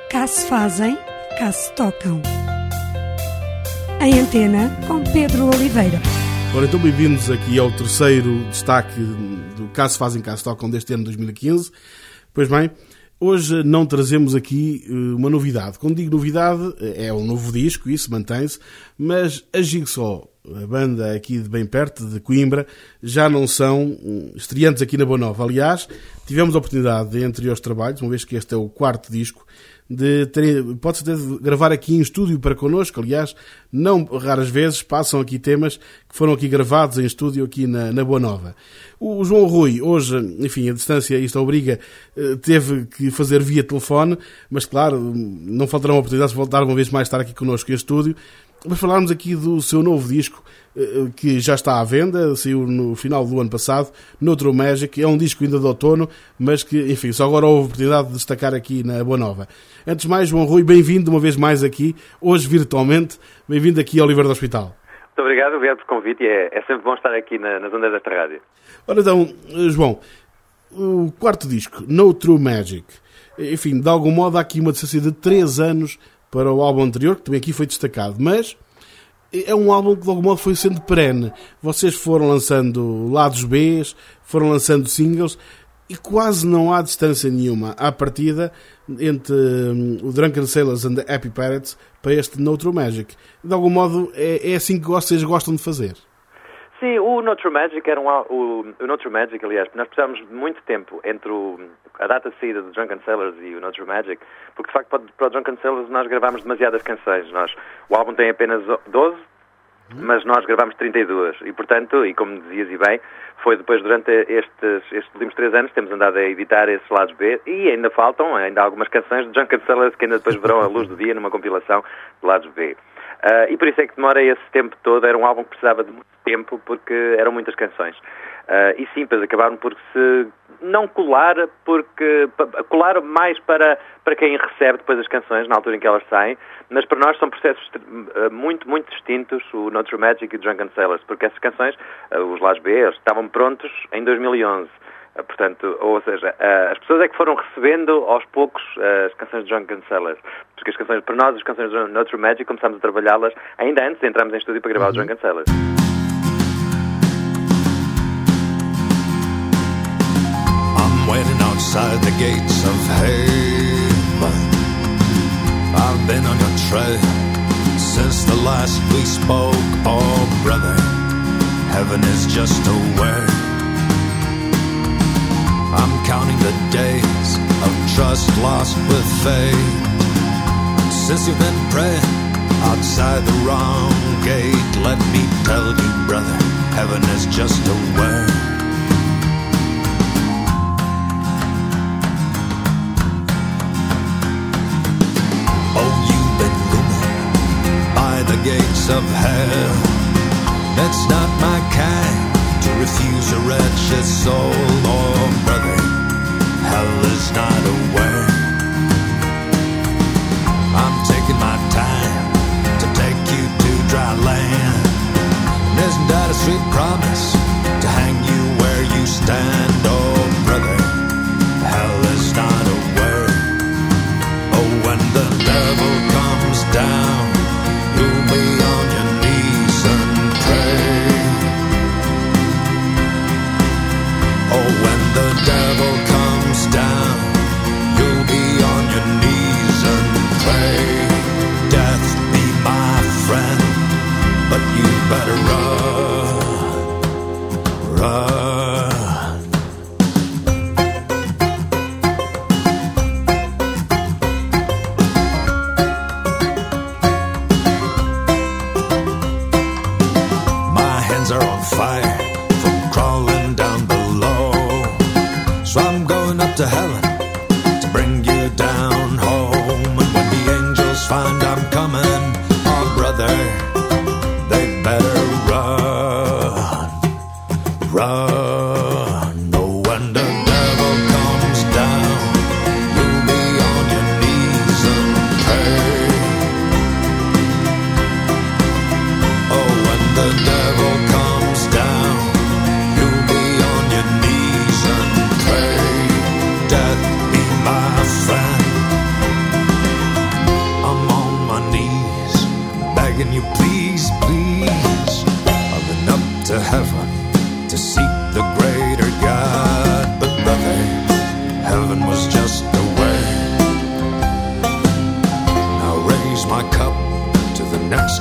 Cá se fazem, cá se tocam. Em Antena, com Pedro Oliveira. Ora, então bem-vindos aqui ao terceiro destaque do Cá se fazem, cá se tocam deste ano de 2015. Pois bem, hoje não trazemos aqui uma novidade. Quando digo novidade, é um novo disco, isso mantém-se, mas a Jigsaw, a banda aqui de bem perto, de Coimbra, já não são estreantes aqui na Boa Nova. Aliás, tivemos a oportunidade, entre os trabalhos, uma vez que este é o quarto disco, pode-se gravar aqui em estúdio para connosco. Aliás, não raras vezes passam aqui temas que foram aqui gravados em estúdio aqui na Boa Nova. O João Rui, hoje, enfim, a distância, isto obriga, teve que fazer via telefone, mas claro, não faltará uma oportunidade de voltar uma vez mais estar aqui connosco em estúdio. Mas falarmos aqui do seu novo disco, que já está à venda, saiu no final do ano passado, Neutral Magic. É um disco ainda de outono, mas que, enfim, só agora houve a oportunidade de destacar aqui na Boa Nova. Antes de mais, João Rui, bem-vindo uma vez mais aqui, hoje virtualmente, bem-vindo aqui ao Oliveira do Hospital. Muito obrigado pelo convite e é sempre bom estar aqui nas ondas desta rádio. Ora então, João, o quarto disco, No True Magic, enfim, de algum modo há aqui uma distância de 3 anos para o álbum anterior, que também aqui foi destacado, mas é um álbum que de algum modo foi sendo perene. Vocês foram lançando lados B, foram lançando singles, e quase não há distância nenhuma à partida entre o Drunken Sailors and the Happy Parrots para este No True Magic. De algum modo é assim que vocês gostam de fazer. Sim, o No True Magic era o No True Magic, aliás, nós precisámos de muito tempo entre a data de saída do Drunken Sailors e o No True Magic, porque de facto para o Drunken Sailors nós gravámos demasiadas canções. O álbum tem apenas 12, mas nós gravámos 32 e portanto, e como dizias e bem, foi depois durante estes últimos 3 anos temos andado a editar esses lados B e ainda faltam algumas canções de Drunken Sailors que ainda depois verão a luz do dia numa compilação de lados B. E por isso é que demora esse tempo todo. Era um álbum que precisava de muito tempo porque eram muitas canções. E sim, depois acabaram por se não colar, porque colar mais para quem recebe depois as canções, na altura em que elas saem, mas para nós são processos muito, muito distintos, o No True Magic e o Drunken Sailors, porque essas canções, os lados B, estavam prontos em 2011. Portanto, ou seja, as pessoas é que foram recebendo aos poucos as canções de Drunken Sailors, porque as canções, para nós, as canções de No True Magic, começámos a trabalhá-las ainda antes de entrarmos em estúdio para gravar o Drunken Sailors. I'm waiting outside the gates of heaven. I've been on your trail since the last we spoke. Oh, brother, heaven is just a word. I'm counting the days of trust lost with faith. Since you've been praying outside the wrong gate, let me tell you, brother, heaven is just a word. Oh, you've been roaming by the gates of hell. That's not my kind to refuse a wretched soul. Oh, brother, hell is not a word. I'm taking my time to take you to dry land. And isn't that a sweet promise to hang you where you stand? Oh, brother, hell is not a word. Oh, when the devil comes down, you'll be on your knees and pray. Oh, when the devil comes down, you'll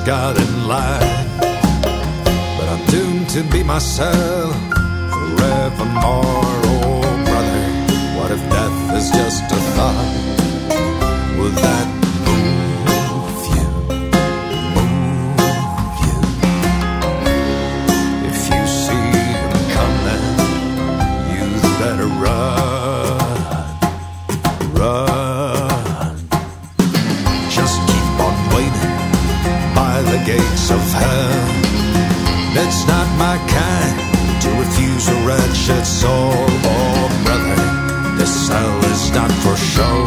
God in line. But I'm doomed to be myself forevermore. Oh brother, what if death is just a thought? Would that move you? If you see him coming, you'd better run. Just keep on waiting by the gates of hell. It's not my kind to refuse a wretched soul. Oh brother, this cell is not for show.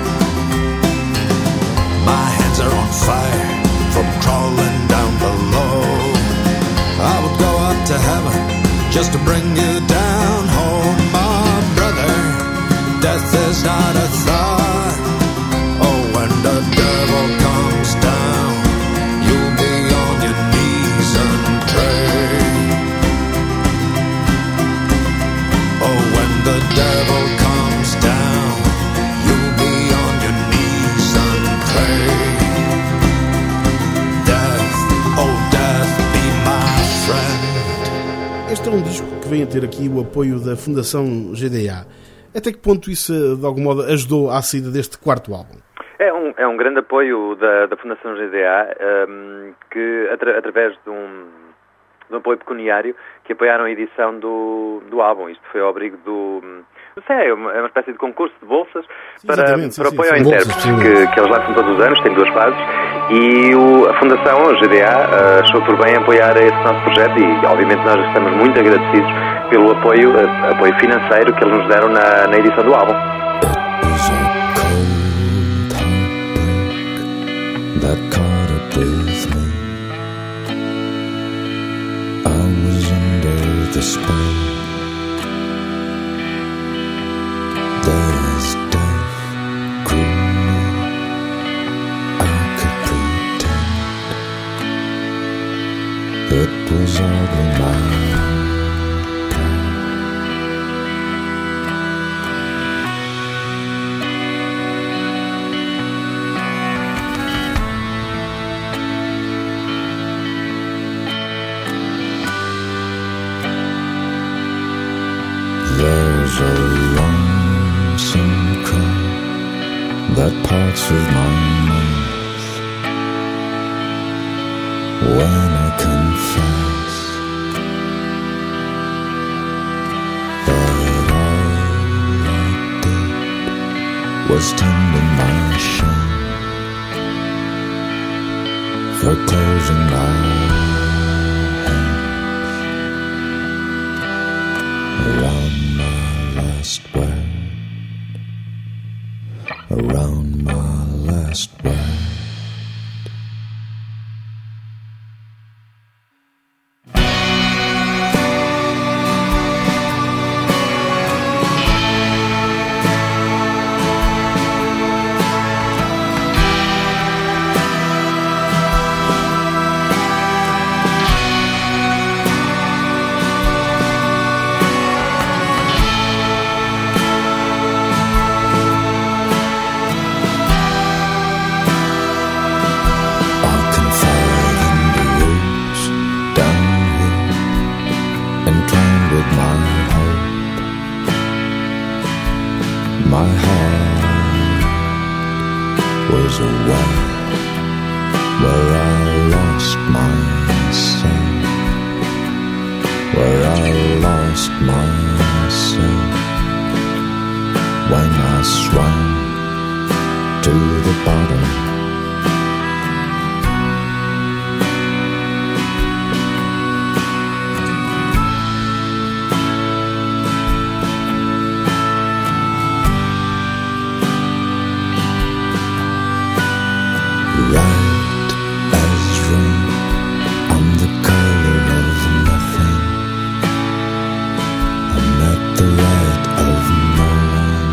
My hands are on fire from crawling down below. I would go up to heaven just to bring you down home. My brother, death is not a thought. Oh, when the devil comes down, you'll be on your knees and pray. Oh, when the devil comes down, you'll be on your knees and pray. Death, oh death, be my friend. Este é um disco que vem a ter aqui o apoio da Fundação GDA. Até que ponto isso, de algum modo, ajudou à saída deste quarto álbum? É um grande apoio da Fundação GDA, que através de um apoio pecuniário, que apoiaram a edição do álbum. Isto foi ao abrigo do... Não sei, é uma espécie de concurso de bolsas para apoio ao intérpretes, que eles lançam todos os anos, tem 2 fases, e a Fundação a GDA achou por bem apoiar esse nosso projeto e, obviamente, nós estamos muito agradecidos pelo apoio financeiro que eles nos deram na edição do álbum. That caught up with me. I was under the spell. There is death, cruel. I could pretend it was all in my plan. There's a lonesome cry that parts of my mouth when I confess that all I did was tend my shame for closing my around my last word, around my last word. My heart was a well where I lost myself, where I lost myself when I swam to the bottom. Right as rain, I'm the color of nothing. I'm at the right of no one,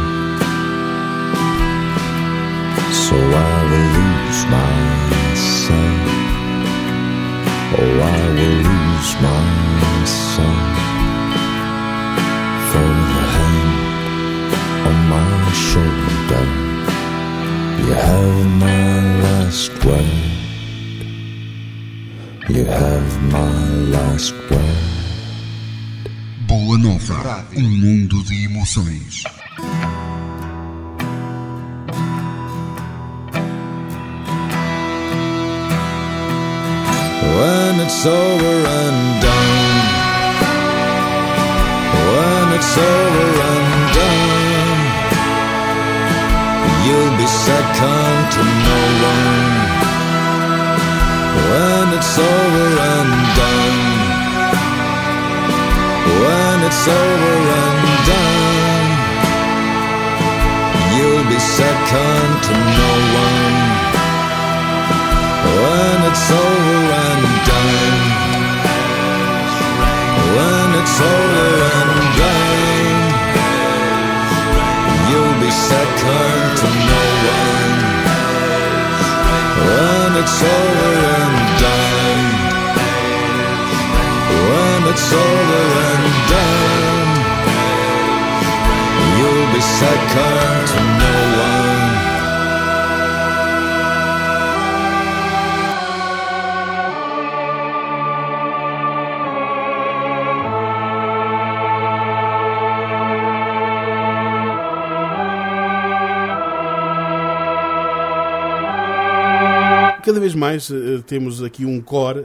so I will lose myself. Oh, I will lose myself for the hand on my shoulder. You have my last word. You have my last word. Boa Nova, mundo de emoções. When it's over and done, when it's over and done, you'll be second to no one. When it's over and done, when it's over and done, you'll be second to no one. When it's over and done, when it's over and done, you'll be second to no one. When it's over and done, when it's over and done, you'll be second to no one. Cada vez mais temos aqui um core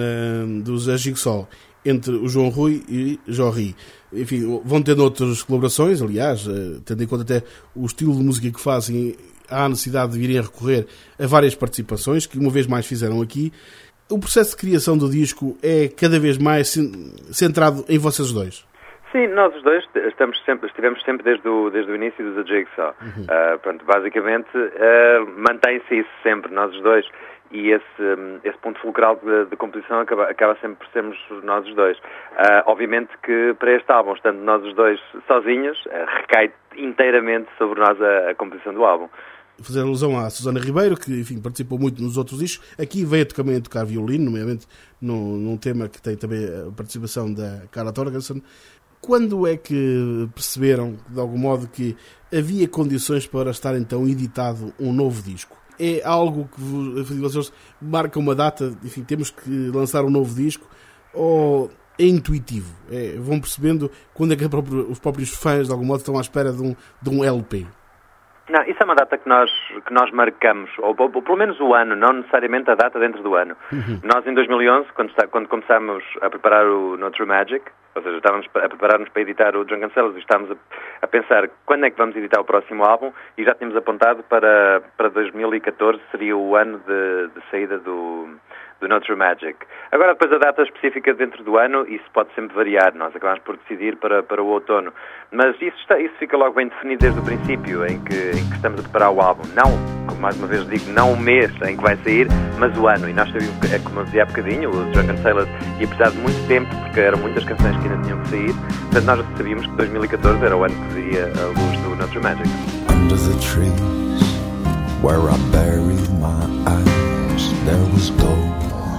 dos Jigsaw entre o João Rui e Jorri. Enfim, vão tendo outras colaborações, aliás, tendo em conta até o estilo de música que fazem, há a necessidade de virem a recorrer a várias participações, que uma vez mais fizeram aqui. O processo de criação do disco é cada vez mais centrado em vocês dois? Sim, nós os dois estivemos sempre desde o início dos Jigsaw. Pronto, basicamente mantém-se isso sempre, nós os dois. E esse ponto fulcral de composição acaba sempre por sermos nós os dois. Obviamente que para este álbum, estando nós os dois sozinhos, recai inteiramente sobre nós a composição do álbum. Fazer alusão à Susana Ribeiro, que enfim, participou muito nos outros discos. Aqui veio também a tocar violino, nomeadamente num tema que tem também a participação da Carla Torgerson. Quando é que perceberam, de algum modo, que havia condições para estar então editado um novo disco? É algo que vocês marcam uma data, enfim, temos que lançar um novo disco, ou é intuitivo? Vão percebendo quando é que os próprios fãs, de algum modo, estão à espera de um LP? Não, isso é uma data que nós marcamos, ou pelo menos o ano, não necessariamente a data dentro do ano. Nós, em 2011, quando começámos a preparar o No True Magic, ou seja, estávamos a preparar-nos para editar o Drunken Sailors e estávamos a pensar quando é que vamos editar o próximo álbum, e já tínhamos apontado para 2014, seria o ano de saída do No True Magic. Agora, depois a data específica dentro do ano, isso pode sempre variar, nós acabamos por decidir para o outono. Mas isso fica logo bem definido desde o princípio, em que estamos a preparar o álbum. Não, como mais uma vez digo, não o mês em que vai sair, mas o ano. E nós sabíamos, como eu dizia há bocadinho, o Drunken Sailors ia precisar de muito tempo, porque eram muitas canções que ainda tinham que sair. Portanto, nós sabíamos que 2014 era o ano que viria a luz do No True Magic. Under the trees where I buried my eyes, there was gold.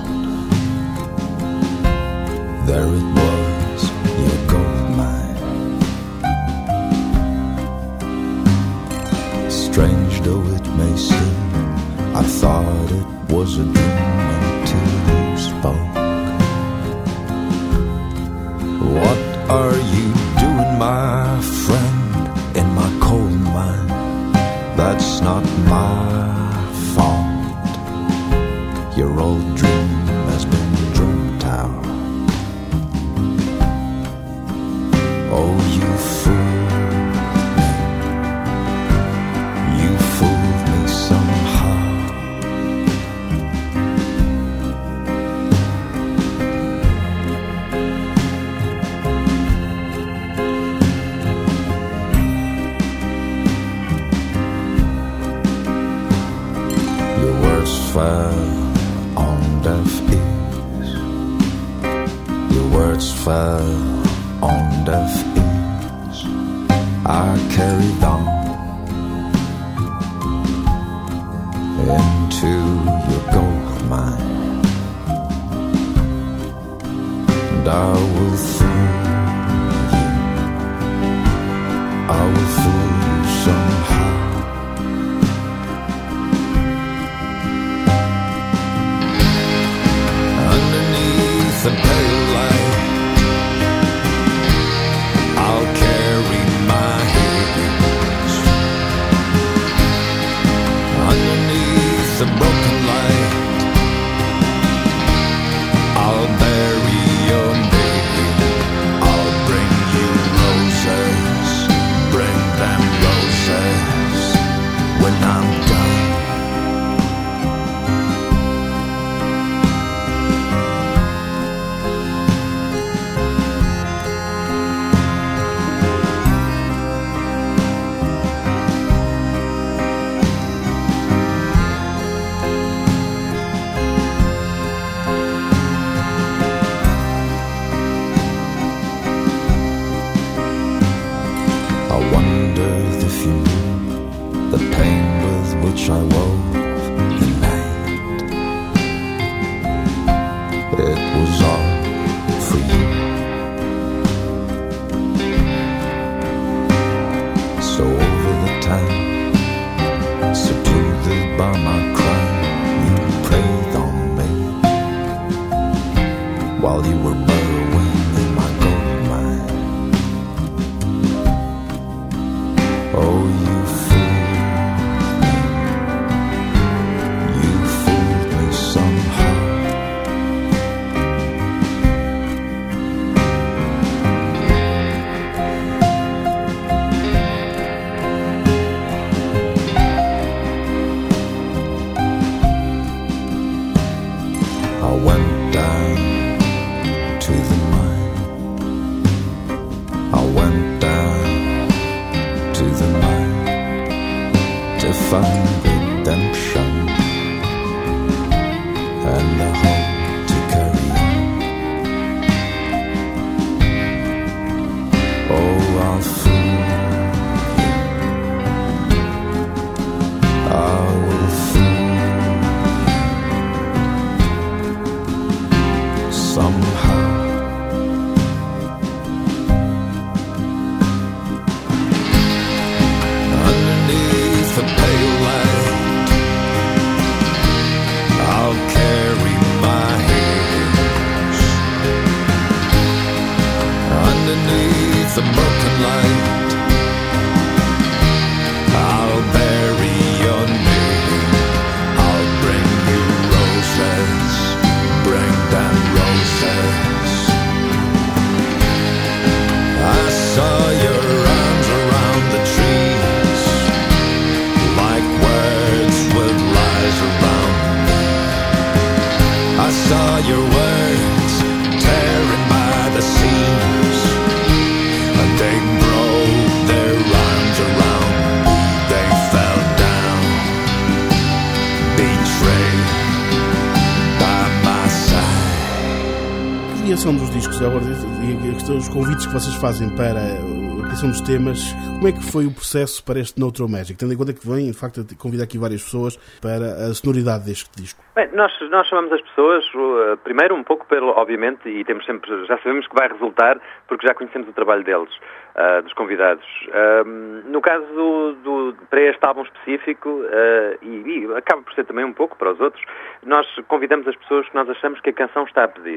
There it was, your gold mine. Strange though it may seem, I thought it was a dream until you spoke. What are you doing, my friend, in my coal mine? That's not my fault. Your old dream has been dreamt out. Oh, you fooled me. You fooled me somehow. Your words fell on deaf ears. Your words fell on deaf ears. I carried on into your gold mine, and I will fool you. I will fool you somehow. Underneath a broken light, I'll bury your name. I'll bring you roses, bring them roses when I'm done. I wove the night. It was all for you. So over the time, soothed by my cry, you preyed on me while you were burrowing in my gold mine. Oh, you fool. Dos discos, os convites que vocês fazem para a criação dos temas, como é que foi o processo para este Neutral Magic, tendo em conta que vem, de facto, a convidar aqui várias pessoas para a sonoridade deste disco? Bem, nós chamamos as pessoas, primeiro um pouco pelo, obviamente, e temos sempre, já sabemos que vai resultar, porque já conhecemos o trabalho deles, dos convidados. No caso para este álbum específico, e acaba por ser também um pouco para os outros, nós convidamos as pessoas que nós achamos que a canção está a pedir.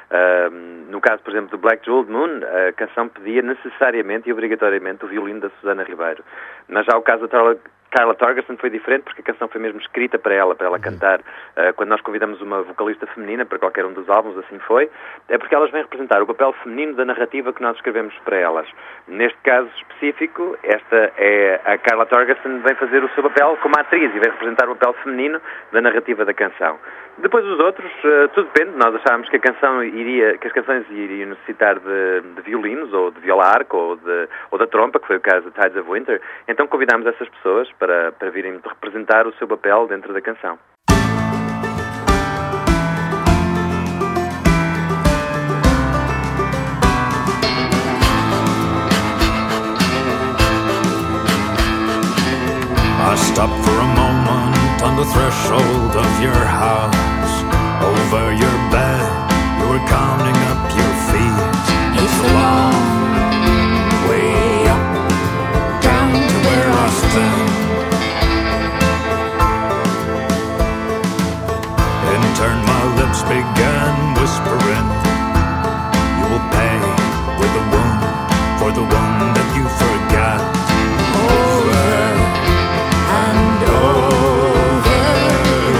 No caso, por exemplo, do Black Jeweled Moon, a canção pedia necessariamente e obrigatoriamente o violino da Susana Ribeiro. Mas já o caso da Carla Torgerson foi diferente, porque a canção foi mesmo escrita para ela cantar. Quando nós convidamos uma vocalista feminina para qualquer um dos álbuns, assim foi, é porque elas vêm representar o papel feminino da narrativa que nós escrevemos para elas. Neste caso específico, esta é a Carla Torgerson, vem fazer o seu papel como atriz e vem representar o papel feminino da narrativa da canção. Depois os outros, tudo depende. Nós achávamos que as canções iriam necessitar de violinos, ou de viola arco, ou da trompa, que foi o caso de Tides of Winter. Então convidámos essas pessoas para virem representar o seu papel dentro da canção. I stopped for a moment on the threshold of your house. Over your bed, you were counting up your feet. It's a long way up, down to where I stand. In turn my lips began whispering, you will pay with a wound for the one that you forgot. Over and over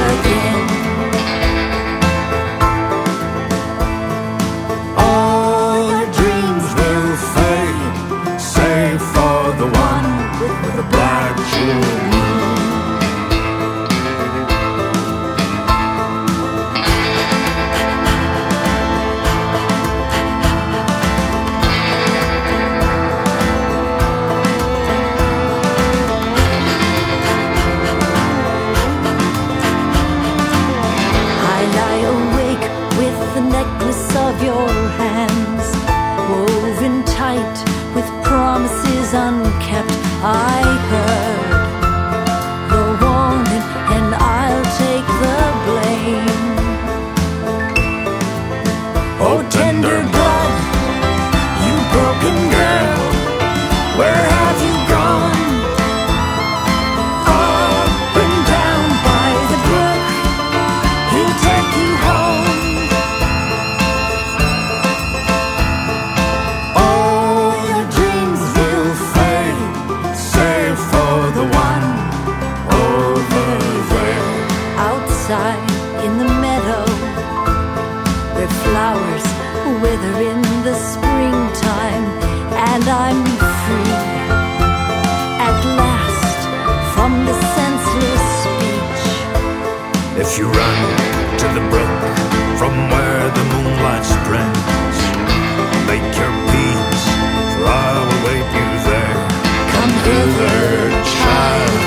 If you run to the brook from where the moonlight spreads, make your peace, for I will wait you there. Come hither, child,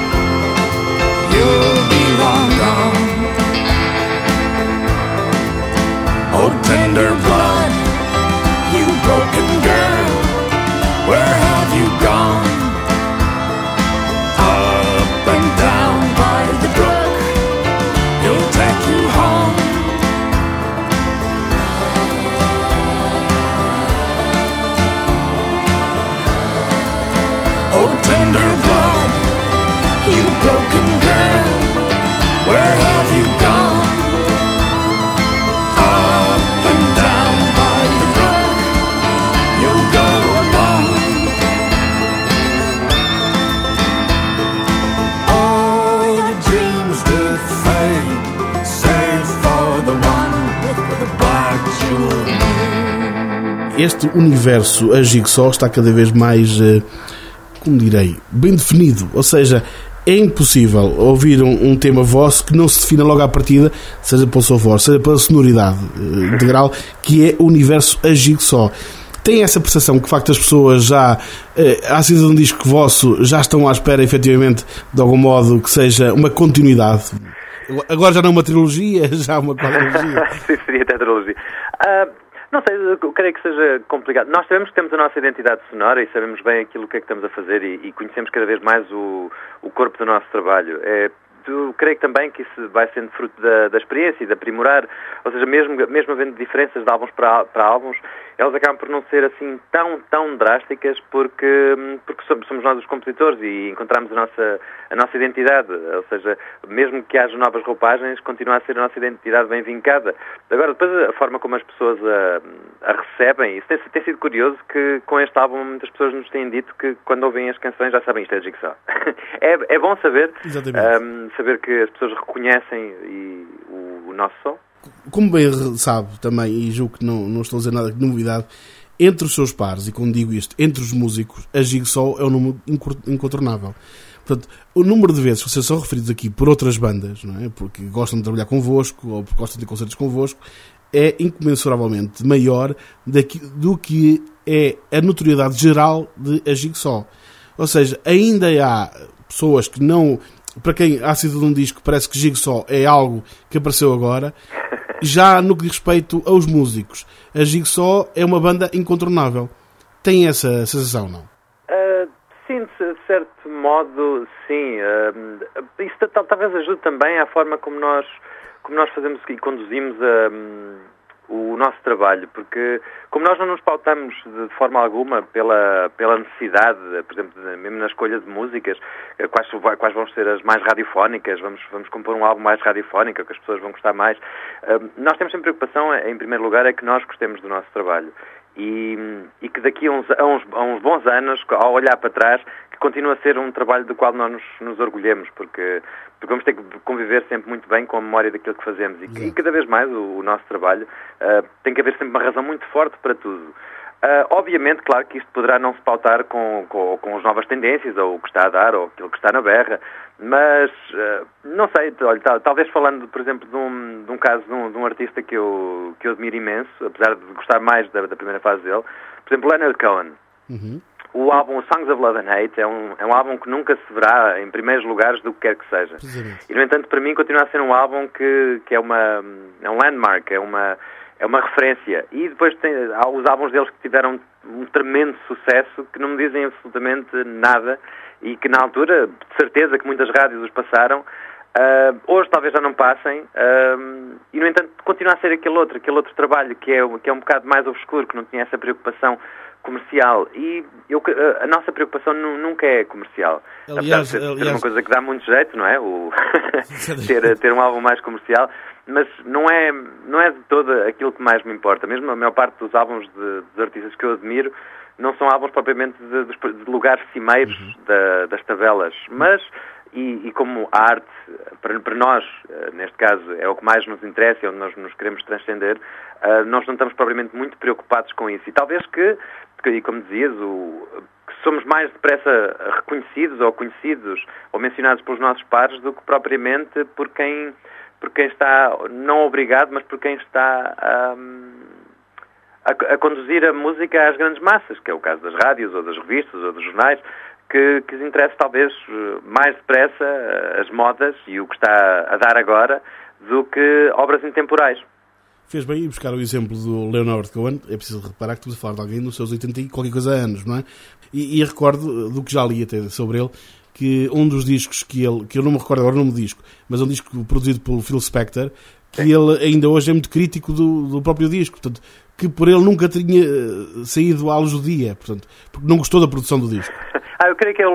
you'll be long gone. Oh, tender blood, you broken girl, where have you gone? Up and down by the brook, he'll take you home. Oh, tender blood, you broken girl, where have you gone? Up and down by the brook, you'll go alone. All your dreams that fade, save for the one with the black jewel. Este universo, a Jigsaw, está cada vez mais, como direi, bem definido. Ou seja, é impossível ouvir um tema vosso que não se defina logo à partida, seja pela sua voz, seja pela sonoridade integral, que é o universo a Jigsaw. Tem essa percepção que, de facto, as pessoas já, à saída de um disco vosso, já estão à espera, efetivamente, de algum modo, que seja uma continuidade? Agora já não uma trilogia, já uma quadrilogia. Sim, seria tetralogia. Não sei, eu creio que seja complicado. Nós sabemos que temos a nossa identidade sonora e sabemos bem aquilo que é que estamos a fazer e conhecemos cada vez mais o corpo do nosso trabalho. Eu creio também que isso vai sendo fruto da experiência e de aprimorar, ou seja, mesmo havendo diferenças de álbuns para álbuns, elas acabam por não ser assim tão drásticas porque somos nós os compositores e encontramos a nossa identidade, ou seja, mesmo que haja novas roupagens, continua a ser a nossa identidade bem vincada. Agora, depois a forma como as pessoas a recebem, isso tem sido curioso que com este álbum muitas pessoas nos têm dito que quando ouvem as canções já sabem isto é Jigsaw. É bom saber que as pessoas reconhecem o nosso som. Como bem sabe também, e julgo que não estou a dizer nada de novidade, entre os seus pares, e quando digo isto, entre os músicos, a Jigsaw é um número incontornável. Portanto, o número de vezes que vocês são referidos aqui por outras bandas, não é? Porque gostam de trabalhar convosco ou porque gostam de concertos convosco, é incomensuravelmente maior do que é a notoriedade geral de a Jigsaw. Ou seja, ainda há pessoas que não... Para quem há sido de um disco, parece que Jigsaw é algo que apareceu agora. Já no que diz respeito aos músicos, a Jigsaw é uma banda incontornável. Tem essa sensação, não? Sim, de certo modo, sim. Isso talvez ajude também à forma como nós fazemos e conduzimos o nosso trabalho, porque como nós não nos pautamos de forma alguma pela necessidade, por exemplo, mesmo na escolha de músicas, quais vão ser as mais radiofónicas, vamos compor um álbum mais radiofónico, que as pessoas vão gostar mais. Nós temos sempre preocupação, em primeiro lugar, é que nós gostemos do nosso trabalho. E que daqui a uns bons anos, ao olhar para trás, que continua a ser um trabalho do qual nós nos orgulhemos, porque vamos ter que conviver sempre muito bem com a memória daquilo que fazemos. E cada vez mais o nosso trabalho tem que haver sempre uma razão muito forte para tudo. Obviamente, claro que isto poderá não se pautar com as novas tendências, ou o que está a dar, ou aquilo que está na berra, mas não sei, olha, talvez falando, por exemplo, de um caso de um artista que eu admiro imenso, apesar de gostar mais da primeira fase dele, por exemplo, Leonard Cohen. Uhum. O álbum Songs of Love and Hate é um álbum que nunca se verá em primeiros lugares do que quer que seja. E, no entanto, para mim continua a ser um álbum que é um landmark, é uma referência. E depois há os álbuns deles que tiveram um tremendo sucesso, que não me dizem absolutamente nada e que na altura, de certeza que muitas rádios os passaram. Hoje talvez já não passem, e no entanto continua a ser aquele outro trabalho que é um bocado mais obscuro, que não tinha essa preocupação comercial, e a nossa preocupação nunca é comercial. Aliás, apesar de ser uma coisa que dá muito jeito, não é? ter um álbum mais comercial, mas não é de todo aquilo que mais me importa. Mesmo a maior parte dos álbuns dos artistas que eu admiro não são álbuns propriamente de lugares cimeiros das tabelas, mas e como a arte, para nós, neste caso, é o que mais nos interessa, é onde nós nos queremos transcender, nós não estamos propriamente muito preocupados com isso. E talvez que como dizias, que somos mais depressa reconhecidos ou conhecidos ou mencionados pelos nossos pares do que propriamente por quem por quem está, não obrigado, mas por quem está a conduzir a música às grandes massas, que é o caso das rádios, ou das revistas, ou dos jornais, que lhes interessa talvez mais depressa as modas e o que está a dar agora do que obras intemporais. Fez bem ir buscar o exemplo do Leonard Cohen. É preciso reparar que estamos a falar de alguém nos seus 80 e qualquer coisa anos, não é? E recordo do que já li até sobre ele, que um dos discos que eu não me recordo agora o nome do disco, mas é um disco produzido pelo Phil Spector, que ele ainda hoje é muito crítico do próprio disco, portanto, que por ele nunca tinha saído à luz do dia, portanto, porque não gostou da produção do disco. Eu creio que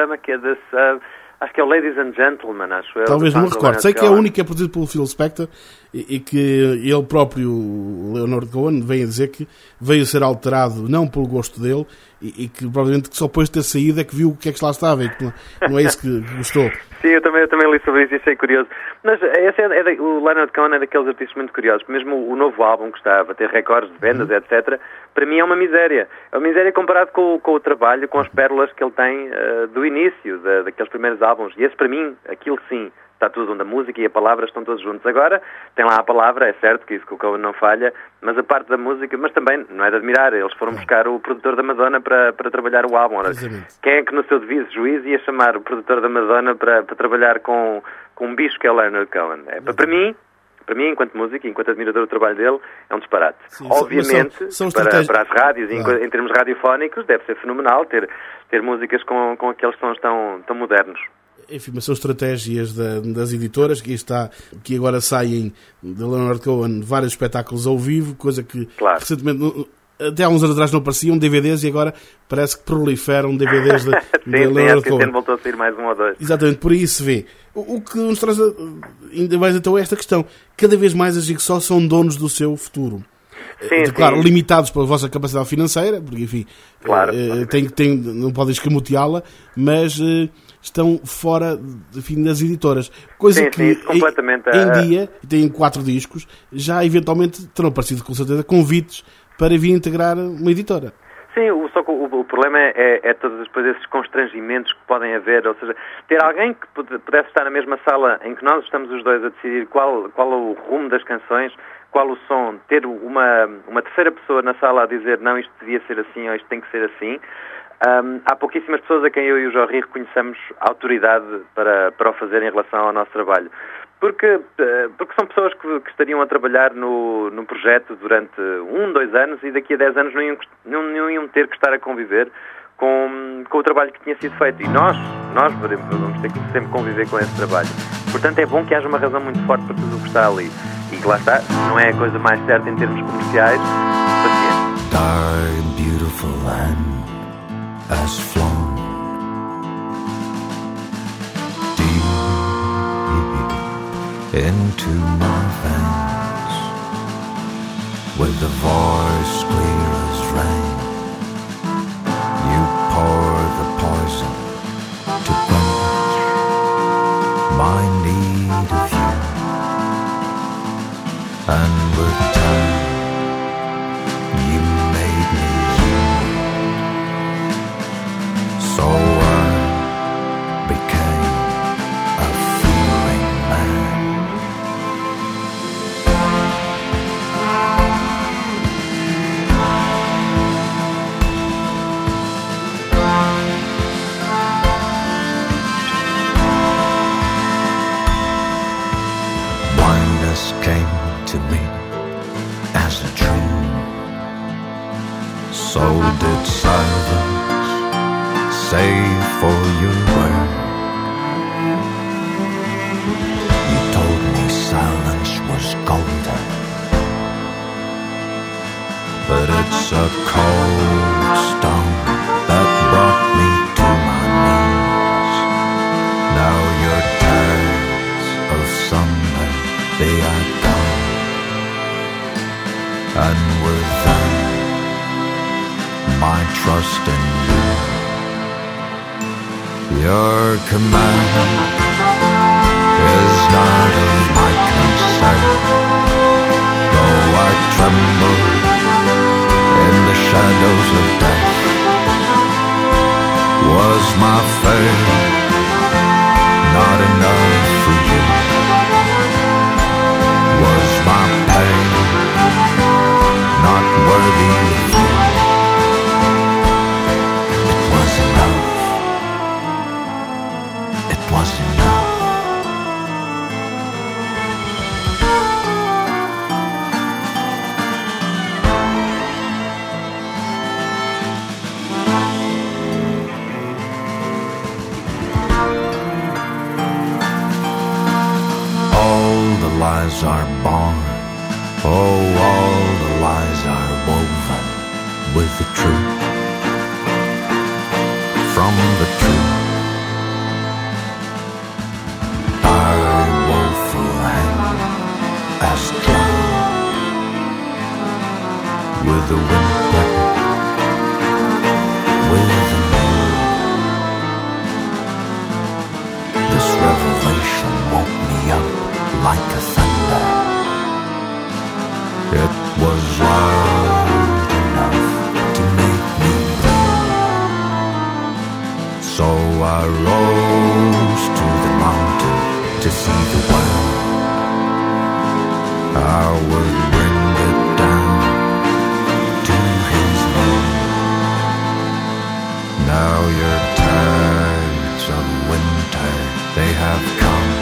é acho que é o Ladies and Gentlemen, acho eu. Talvez não me recordo. Sei que é a única que é produzida pelo Phil Spector e que ele próprio, Leonard Cohen, vem a dizer que veio a ser alterado não pelo gosto dele e que provavelmente só depois de ter saído é que viu o que é que lá estava e que não é isso que gostou. Sim, eu também li sobre isso e achei curioso. Mas o Leonard Cohen é daqueles artistas muito curiosos. Mesmo o novo álbum que está a bater recordes de vendas, etc., para mim é uma miséria. É uma miséria comparado com o trabalho, com as pérolas que ele tem do início, daqueles primeiros álbuns. E esse, para mim, aquilo sim, está tudo onde a música e a palavra estão todos juntos. Agora, tem lá a palavra, é certo que isso que o Cohen não falha, mas a parte da música, mas também não é de admirar. Eles foram buscar o produtor da Madonna para trabalhar o álbum. Ora, quem é que no seu devido juízo ia chamar o produtor da Madonna para trabalhar com um bicho que é o Leonard Cohen? Para mim, enquanto músico, enquanto admirador do trabalho dele, é um disparate. Sim, obviamente, para as rádios, em termos radiofónicos, deve ser fenomenal ter músicas com aqueles sons tão modernos. Enfim, mas são estratégias das editoras, que agora saem de Leonard Cohen vários espetáculos ao vivo, coisa que recentemente, até há uns anos atrás não apareciam DVDs e agora parece que proliferam DVDs de Leonard Cohen. Sim, voltou a sair mais um ou dois. Exatamente, por aí se vê. O que nos traz ainda mais então é esta questão. Cada vez mais as Jigsaw são donos do seu futuro. Claro, limitados pela vossa capacidade financeira, porque enfim, não podem escamoteá-la, mas estão fora, enfim, das editoras. Coisa que completamente em dia, têm 4 discos, já eventualmente terão aparecido com certeza convites para vir integrar uma editora. Sim, só que o problema é todos depois esses constrangimentos que podem haver, ou seja, ter alguém que pudesse estar na mesma sala em que nós estamos os dois a decidir qual é o rumo das canções, qual o som, ter uma terceira pessoa na sala a dizer não, isto devia ser assim ou isto tem que ser assim. Há pouquíssimas pessoas a quem eu e o Jorri reconhecemos autoridade para o fazer em relação ao nosso trabalho. Porque são pessoas que estariam a trabalhar no projeto durante 2 anos e daqui a 10 anos não iam ter que estar a conviver com o trabalho que tinha sido feito. E nós vamos ter que sempre conviver com esse trabalho. Portanto, é bom que haja uma razão muito forte para tudo o que está ali. E que lá está, não é a coisa mais certa em termos comerciais, paciência. Dark, beautiful land has flown into my veins with the voice clear as rain. You pour the poison to quench my need of you, and with time you made me yield. So I became a feeling man. Came to me as a dream, so did silence, save for your word. You told me silence was golden, but it's a cold stone that brought me to my knees. Now you're tired of summer, they are gone, and with them my trust in you. Your command is not of my concern, though I tremble in the shadows of death. Was my faith not enough for you? lies are born. Oh, all the lies are woven with the truth, from the truth. Our woeful hand as drowned with the wind, with the moon. This revelation woke me up like a thunder. It was loud enough to make me blue. So I rose to the mountain to see the world. I would bring it down to his moon. Now your tides of winter, they have come,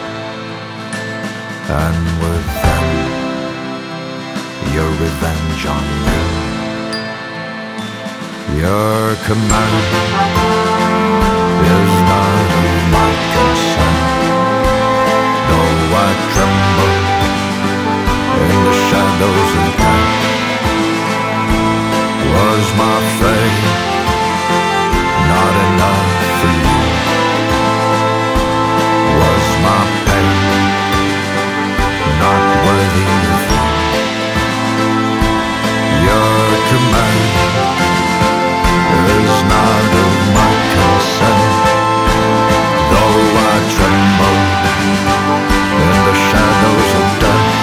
and with them your revenge on me. Your command is not of my concern, though I tremble in the shadows of death. Was my faith not enough for you? Was my pain not worthy of you? Your command is not of my concern, though I tremble in the shadows of death.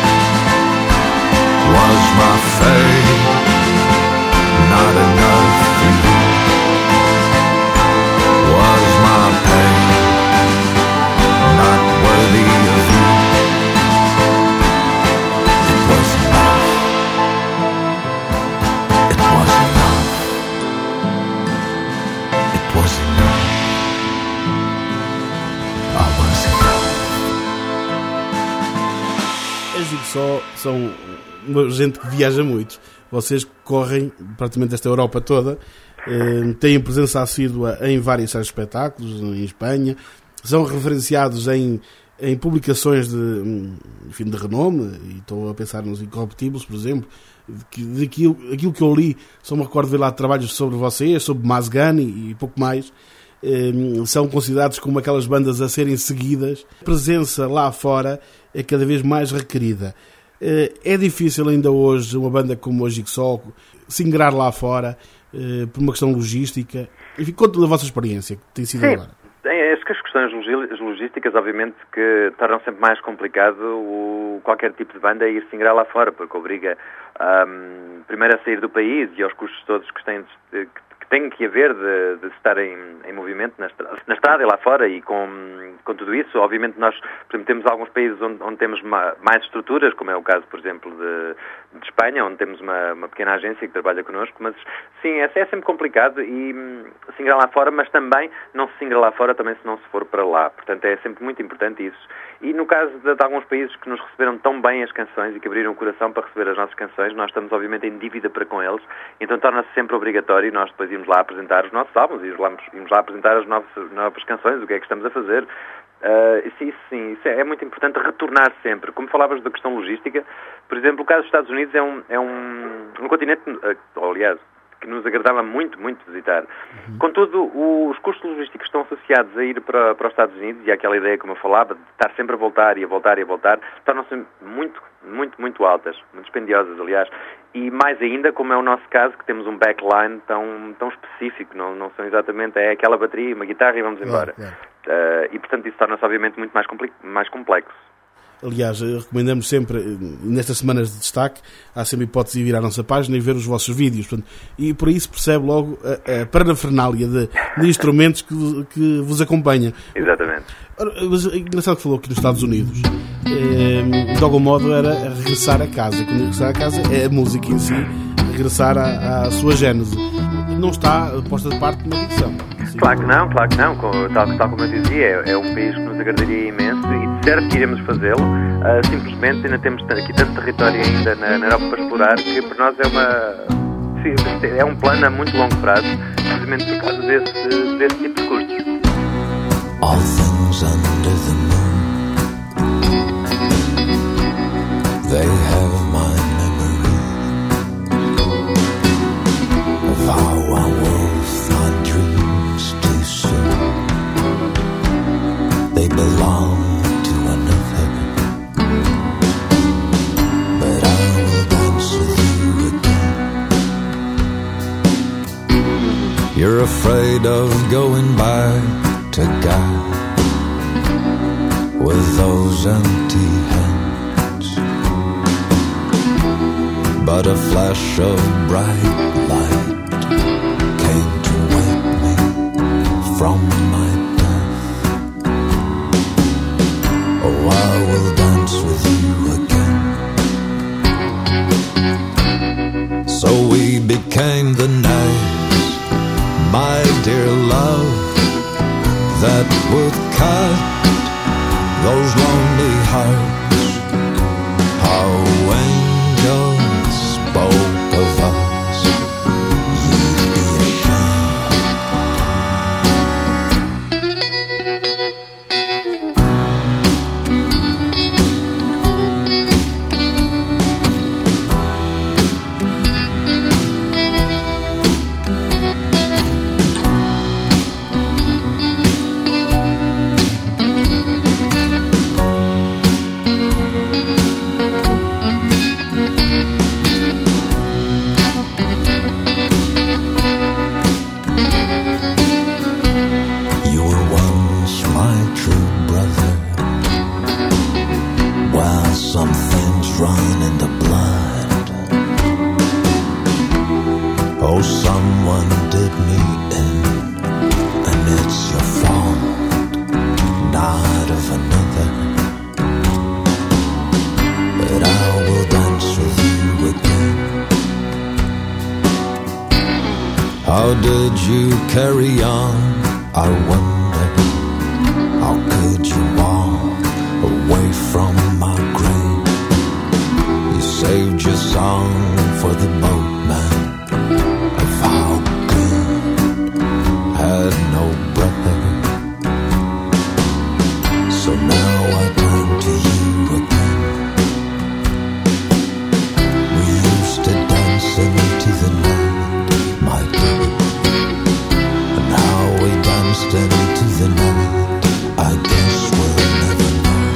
Was my faith not enough for you? Was my pain not worthy of you? It was enough. It was enough. It was enough. I was enough. As Jigsaw são uma gente que viaja muito. Vocês correm praticamente esta Europa toda, têm presença assídua em vários espetáculos, em Espanha, são referenciados em publicações de renome, e estou a pensar nos Incorruptíveis, por exemplo, aquilo que eu li, só me recordo de ver lá trabalhos sobre vocês, sobre Mazgani e pouco mais. São considerados como aquelas bandas a serem seguidas. A presença lá fora é cada vez mais requerida. É difícil ainda hoje uma banda como a Jigsaw se ingrar lá fora por uma questão logística. Enfim, conta da vossa experiência, que tem sido agora. As questões logísticas, obviamente, que tornam sempre mais complicado qualquer tipo de banda a ir se ingrar lá fora, porque obriga primeiro a sair do país e aos custos todos que tem que haver de estar em movimento na estrada e lá fora, e com tudo isso, obviamente nós, por exemplo, temos alguns países onde temos mais estruturas, como é o caso, por exemplo, de Espanha, onde temos uma pequena agência que trabalha connosco, mas sim, é sempre complicado e se ingra lá fora, mas também não se ingra lá fora também se não se for para lá, portanto é sempre muito importante isso. E no caso de alguns países que nos receberam tão bem as canções e que abriram o coração para receber as nossas canções, nós estamos obviamente em dívida para com eles, então torna-se sempre obrigatório, nós depois íamos lá apresentar os nossos álbuns, íamos lá apresentar as novas canções, o que é que estamos a fazer. Isso é muito importante, retornar sempre. Como falavas da questão logística, por exemplo, o caso dos Estados Unidos é um continente, aliás, que nos agradava muito, muito visitar. Contudo, os custos logísticos estão associados a ir para os Estados Unidos, e aquela ideia, como eu falava, de estar sempre a voltar e a voltar e a voltar, tornam-se muito, muito, muito altas, muito dispendiosas, aliás. E mais ainda, como é o nosso caso, que temos um backline tão específico, não são exatamente, é aquela bateria, uma guitarra e vamos embora. E, portanto, isso torna-se obviamente muito mais complexo. Aliás, recomendamos sempre, nestas semanas de destaque, há sempre hipótese de vir à nossa página e ver os vossos vídeos. Portanto, e por aí se percebe logo a parafernália de instrumentos que vos acompanha. Exatamente. Mas é engraçado que falou aqui nos Estados Unidos. De algum modo era regressar a casa. E quando regressar a casa é a música em si, regressar à sua gênese. Não está posta de parte na ficção. Claro que não. Tal como eu dizia, é um país que nos agradaria imenso e de certo que iremos fazê-lo. Simplesmente ainda temos aqui tanto território ainda na Europa para explorar que para nós é um plano a muito longo prazo, precisamente por causa desse tipo de custos. All things under the moon on to another, but I will dance with you again. You're afraid of going back to God with those empty hands, but a flash of bright light came to wake me from my death. Oh, I will dance with you again. So we became the nights, my dear love, that would cut those lonely hearts. How angels spoke of us. You'd be carry on, I wonder, how could you walk away from my grave? You saved your song for the boatman of how good had no brother. So now I turn to you again. We used to dance into the night, my dear. Into the night, I guess we'll never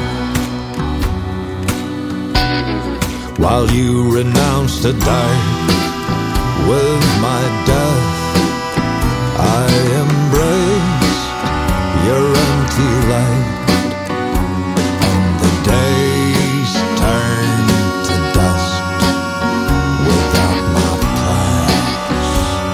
know. While you renounced to die with my death, I embraced your empty light, and the days turned to dust without my prize.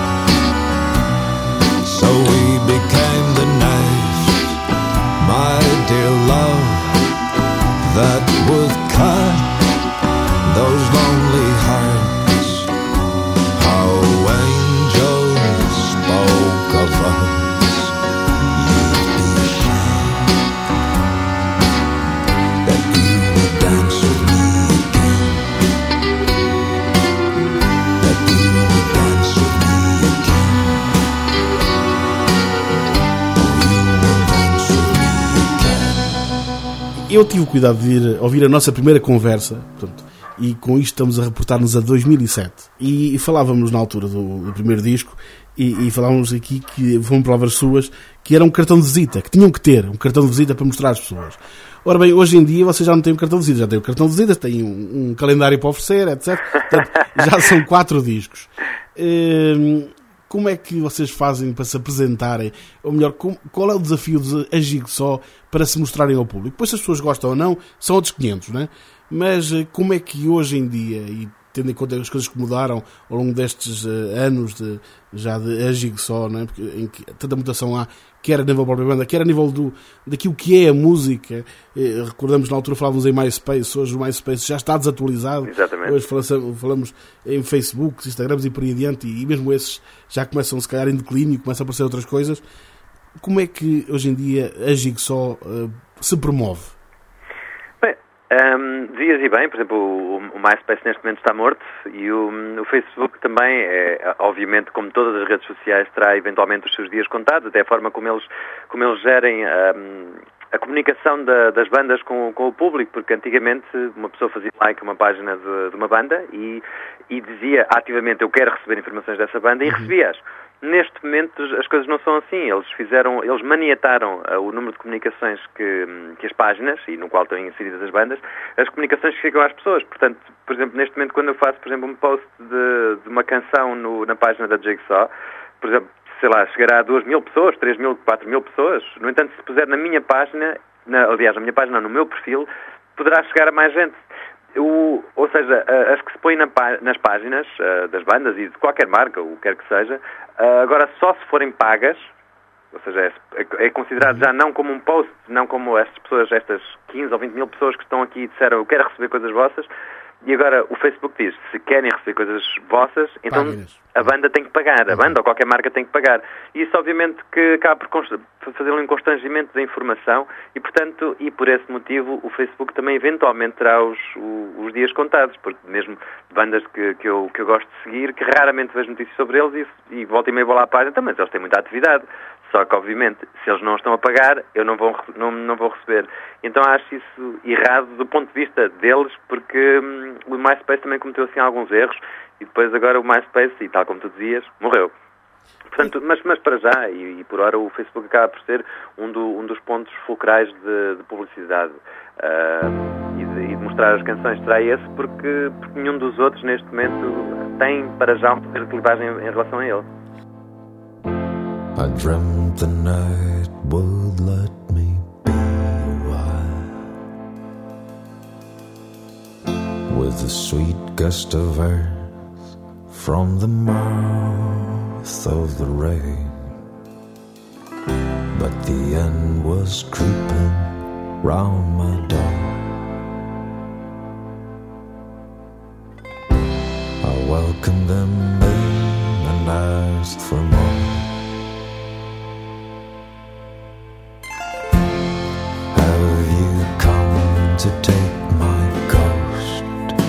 So we became the night, my dear love, that would cut those lonely hearts. How angels spoke of us. You'd be ashamed that you would dance with me again, that you would dance with me again. Eu tive o cuidado de ir ouvir a nossa primeira conversa, portanto, e com isto estamos a reportar-nos a 2007. E falávamos na altura do primeiro disco, e falávamos aqui que foram palavras suas, que era um cartão de visita, que tinham que ter um cartão de visita para mostrar às pessoas. Ora bem, hoje em dia vocês já não têm um cartão de visita, já têm um cartão de visita, têm um calendário para oferecer, etc. Portanto, já são 4 discos. Como é que vocês fazem para se apresentarem? Ou melhor, qual é o desafio de a Jigsaw para se mostrarem ao público? Depois, se as pessoas gostam ou não, são outros 500, não é? Mas como é que hoje em dia, e tendo em conta as coisas que mudaram ao longo destes anos de a Jigsaw, não é? Porque em que tanta mutação há, quer a nível da própria banda, quer a nível daquilo que é a música. Recordamos, na altura falávamos em MySpace, hoje o MySpace já está desatualizado. Exatamente. Hoje falamos em Facebook, Instagrams e por aí adiante, e mesmo esses já começam, se calhar, em declínio, começam a aparecer outras coisas. Como é que hoje em dia a Jigsaw se promove? Bem, dizias e bem, por exemplo, o MySpace neste momento está morto, e o Facebook também, obviamente, como todas as redes sociais, terá eventualmente os seus dias contados, até a forma como eles gerem a comunicação das bandas com o público, porque antigamente uma pessoa fazia like a uma página de uma banda e dizia ativamente eu quero receber informações dessa banda e recebia-as. Neste momento as coisas não são assim, eles maniataram o número de comunicações que as páginas, e no qual estão inseridas as bandas, as comunicações que chegam às pessoas. Portanto, por exemplo, neste momento quando eu faço, por exemplo, um post de uma canção na página da Jigsaw, por exemplo, sei lá, chegará a 2.000 pessoas, 3.000, 4.000 pessoas. No entanto, se puser na minha página, no meu perfil, poderá chegar a mais gente. Ou seja, as que se põem nas páginas das bandas e de qualquer marca, o que quer que seja, agora só se forem pagas, ou seja, é considerado já não como um post, não como estas 15 ou 20 mil pessoas que estão aqui e disseram eu quero receber coisas vossas, e agora o Facebook diz, se querem receber coisas vossas, então a banda tem que pagar, a banda ou qualquer marca tem que pagar. E isso obviamente que acaba por fazer um constrangimento da informação e, portanto, e por esse motivo o Facebook também eventualmente terá os dias contados, porque mesmo bandas que eu gosto de seguir, que raramente vejo notícias sobre eles e volta e meia vou lá à página, também eles têm muita atividade. Só que, obviamente, se eles não estão a pagar, eu não vou receber. Então acho isso errado do ponto de vista deles, porque o MySpace também cometeu assim alguns erros e depois agora o MySpace, e tal como tu dizias, morreu. Portanto, mas para já, e por hora, o Facebook acaba por ser um dos pontos fulcrais de publicidade e de mostrar as canções será esse, porque nenhum dos outros, neste momento, tem para já um poder de clivagem em relação a ele. I dreamt the night would let me be a while, with a sweet gust of earth from the mouth of the rain. But the end was creeping round my door. I welcomed them in and asked for more. To take my ghost,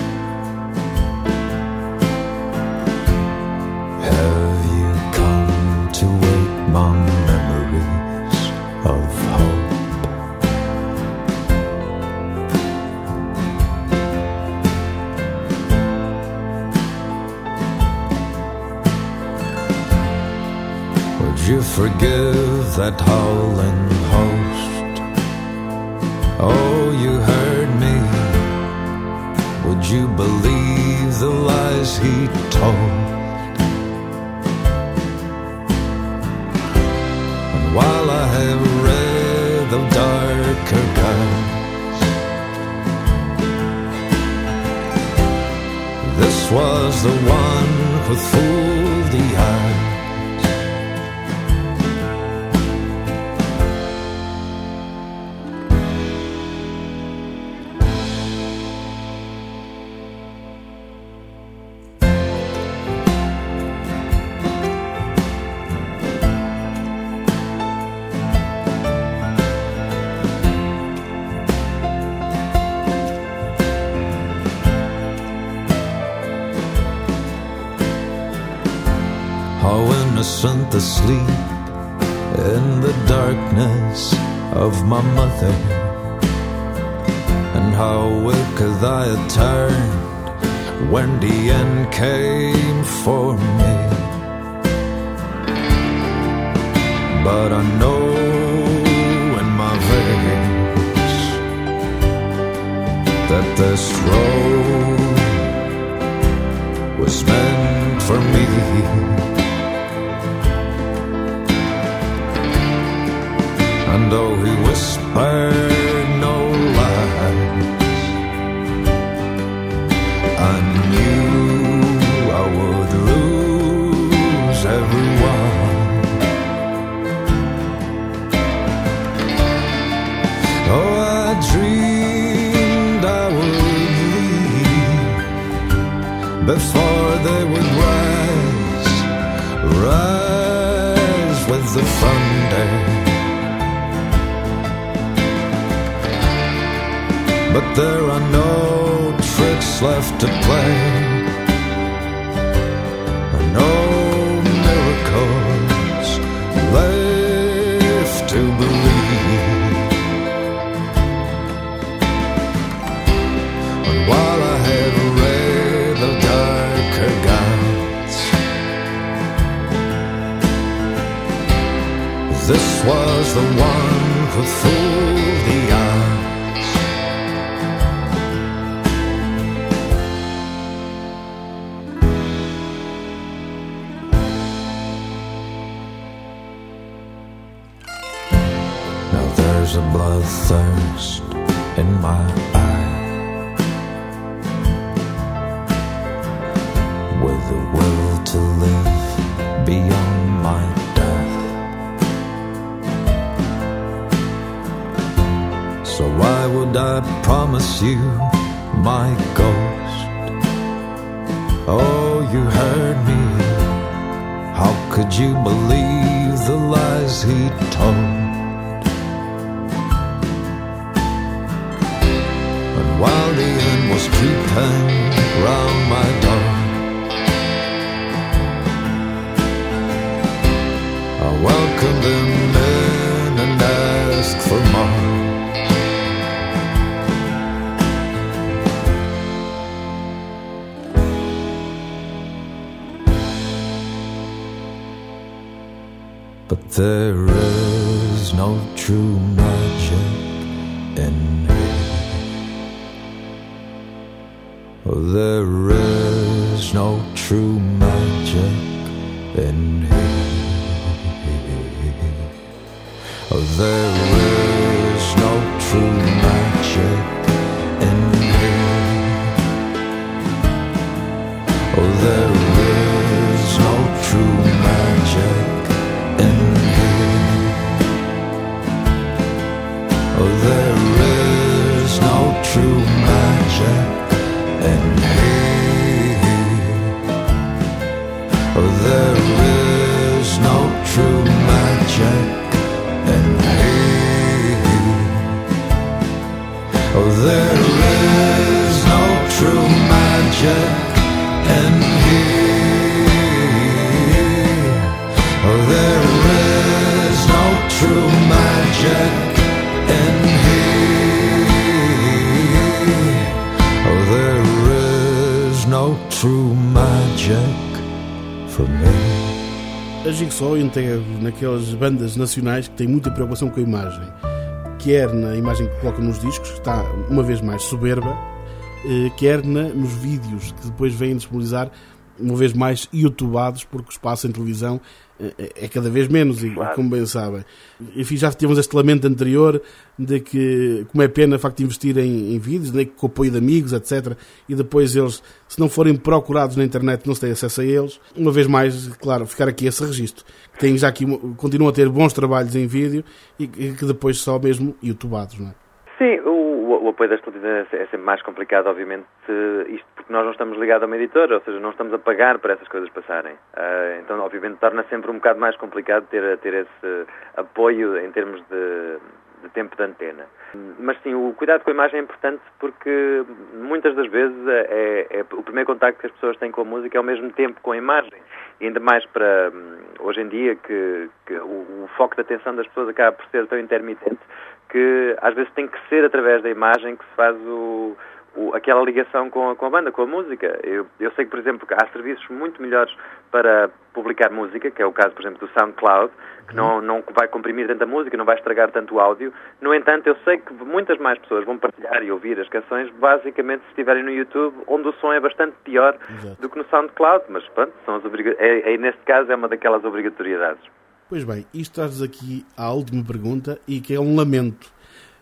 have you come to wake my memories of hope? Would you forgive that howling host? Oh, you heard me. Would you believe the lies he told? And while I have read of darker guys, this was the one who fooled the eyes. How innocent asleep in the darkness of my mother, and how wicked I had turned when the end came for me. But I know in my veins that this road was meant for me. And though he whispered no lies, I knew I would lose everyone. Oh, I dreamed I would leave before they would rise with the thunder. But there are no tricks left to play, no miracles left to believe. was the one who fooled the eyes. Now there's a bloodthirst in my eye, with the will to live beyond my death. So why would I promise you my ghost? Oh, you heard me. How could you believe the lies he told? And while the end was creeping round my door, I welcomed him in and asked for more. But there is no true magic in here. Oh, there is no true magic in here. Oh, there is no true magic in here. Oh, there is no true magic in here. Oh, there is no true magic in here. Oh, there is no true magic in here. Oh, there is no true magic in here. Oh, there is no true magic in here. Oh, there is no true magic for me. A Jigsaw integra naquelas bandas nacionais que têm muita preocupação com a imagem, quer na imagem que coloca nos discos, que está uma vez mais soberba, quer nos vídeos que depois vêm disponibilizar, uma vez mais youtubados, porque o espaço em televisão é cada vez menos, e como bem sabem. Enfim, já tivemos este lamento anterior de que, como é pena, de facto, investir em vídeos, né, com o apoio de amigos, etc. E depois eles, se não forem procurados na internet, não se tem acesso a eles. Uma vez mais, claro, ficar aqui esse registro. Tem já aqui, continuam a ter bons trabalhos em vídeo e que depois só mesmo youtubados, não é? Sim, o apoio das televisões é sempre mais complicado, obviamente, isto porque nós não estamos ligados a uma editora, ou seja, não estamos a pagar para essas coisas passarem. Então, obviamente, torna sempre um bocado mais complicado ter esse apoio em termos de tempo de antena. Mas sim, o cuidado com a imagem é importante porque muitas das vezes é o primeiro contacto que as pessoas têm com a música é ao mesmo tempo com a imagem. E ainda mais para hoje em dia que o foco de atenção das pessoas acaba por ser tão intermitente que às vezes tem que ser através da imagem que se faz aquela ligação com a banda, com a música. Eu sei que, por exemplo, há serviços muito melhores para publicar música, que é o caso, por exemplo, do SoundCloud, que não vai comprimir tanta música, não vai estragar tanto o áudio. No entanto, eu sei que muitas mais pessoas vão partilhar e ouvir as canções, basicamente, se estiverem no YouTube, onde o som é bastante pior do que no SoundCloud. Mas, pronto, neste caso é uma daquelas obrigatoriedades. Pois bem, isto traz-nos aqui à última pergunta, e que é um lamento.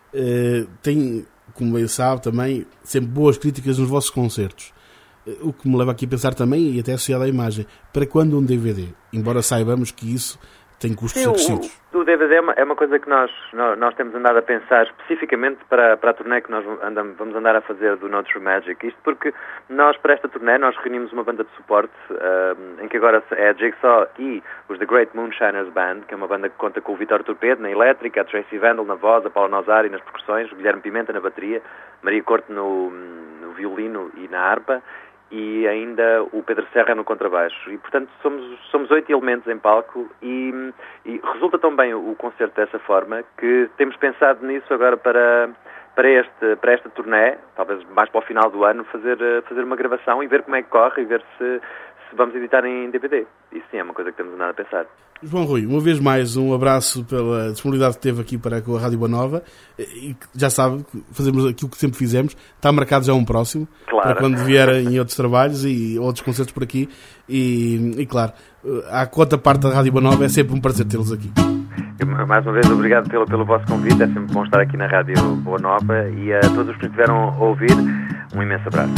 Tem, como bem sabe, também sempre boas críticas nos vossos concertos. O que me leva aqui a pensar também, e até associado à imagem, para quando um DVD? Embora saibamos que isso tem custos acrescidos. O DVD é uma coisa que nós temos andado a pensar especificamente para a turnê que nós vamos andar a fazer do No True Magic. Isto porque nós, para esta turnê, nós reunimos uma banda de suporte em que agora é a Jigsaw e os The Great Moonshiners Band, que é uma banda que conta com o Vitor Torpedo na elétrica, a Tracy Vandal na voz, a Paula Nozari nas percussões, o Guilherme Pimenta na bateria, Maria Corte no violino e na harpa, e ainda o Pedro Serra no contrabaixo. E, portanto, somos 8 elementos em palco e resulta tão bem o concerto dessa forma que temos pensado nisso agora para esta turnê, talvez mais para o final do ano, fazer uma gravação e ver como é que corre e ver se vamos editar em DVD. Isso sim é uma coisa que temos andado a pensar. João Rui, uma vez mais um abraço pela disponibilidade que teve aqui para com a Rádio Boa Nova, e já sabe, fazemos aquilo que sempre fizemos, está marcado já um próximo, claro, para quando vierem em outros trabalhos e outros concertos por aqui, e claro, à quanta parte da Rádio Boa Nova é sempre um prazer tê-los aqui. Mais uma vez, obrigado pelo vosso convite, é sempre bom estar aqui na Rádio Boa Nova, e a todos os que estiveram a ouvir, um imenso abraço.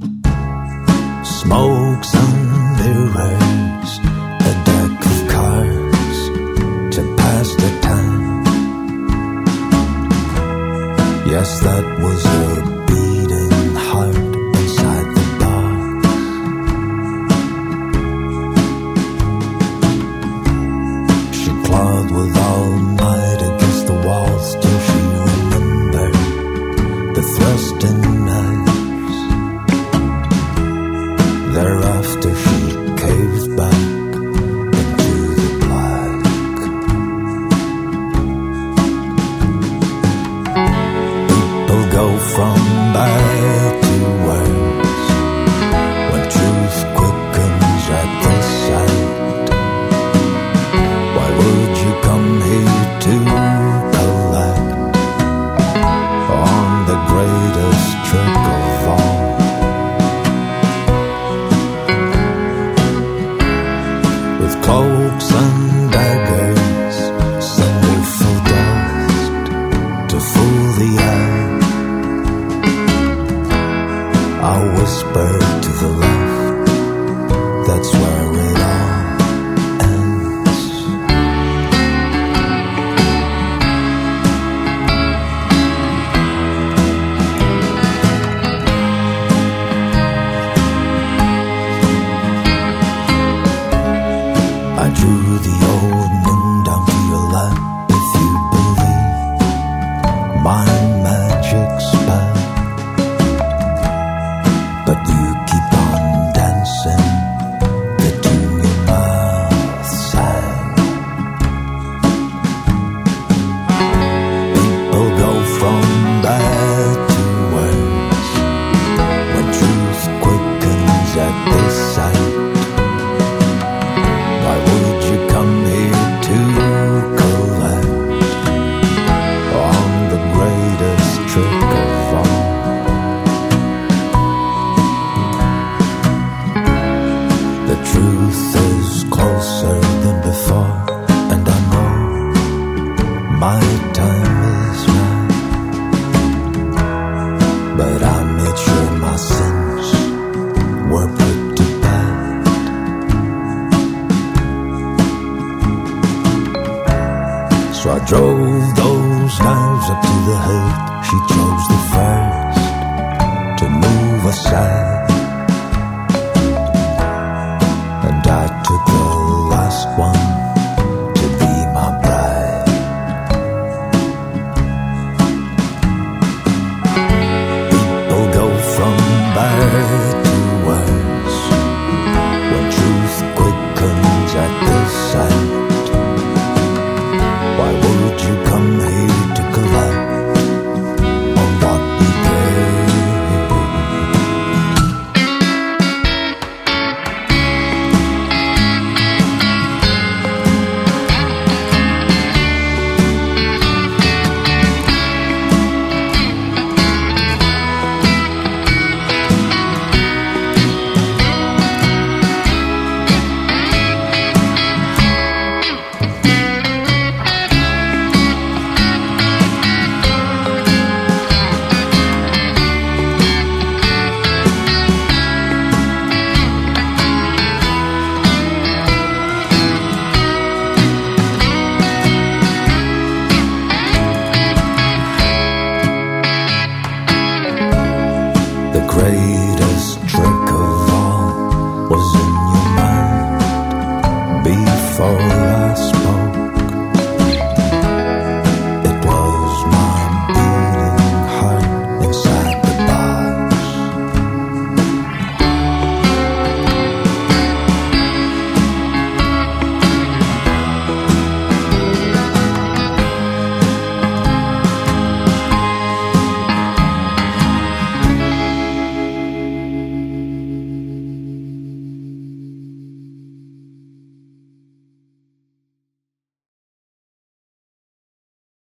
Smokes and mirrors, a deck of cards to pass the time. Yes, that was a beating heart inside the box. She clawed with all might against the walls till she remembered the thrusting knives. Thereafter she caved back into the black. People go from bad to worse when truth quickens at the sight. Why would you come here to collect on the greatest trick of all? Cloaks and daggers, some willful dust to fool the eye. I whisper to the left, that's where it all ends. I drew the old moon down to your lap, if you believe my magic spell. But you keep on dancing the tune your mouth sang. People go from bad to worse when truth quickens at this sight. Why would you come here to collect on the greatest trick of all? The truth is closer than before, and I know my time is right. But I made sure my sins were put to bed. So I drove those knives up to the hilt. She chose the first to move aside, and I took the last one to be my bride. People go from bad to worse when truth quickens at the sight. Why would you come here to collect on what we gave? The greatest trick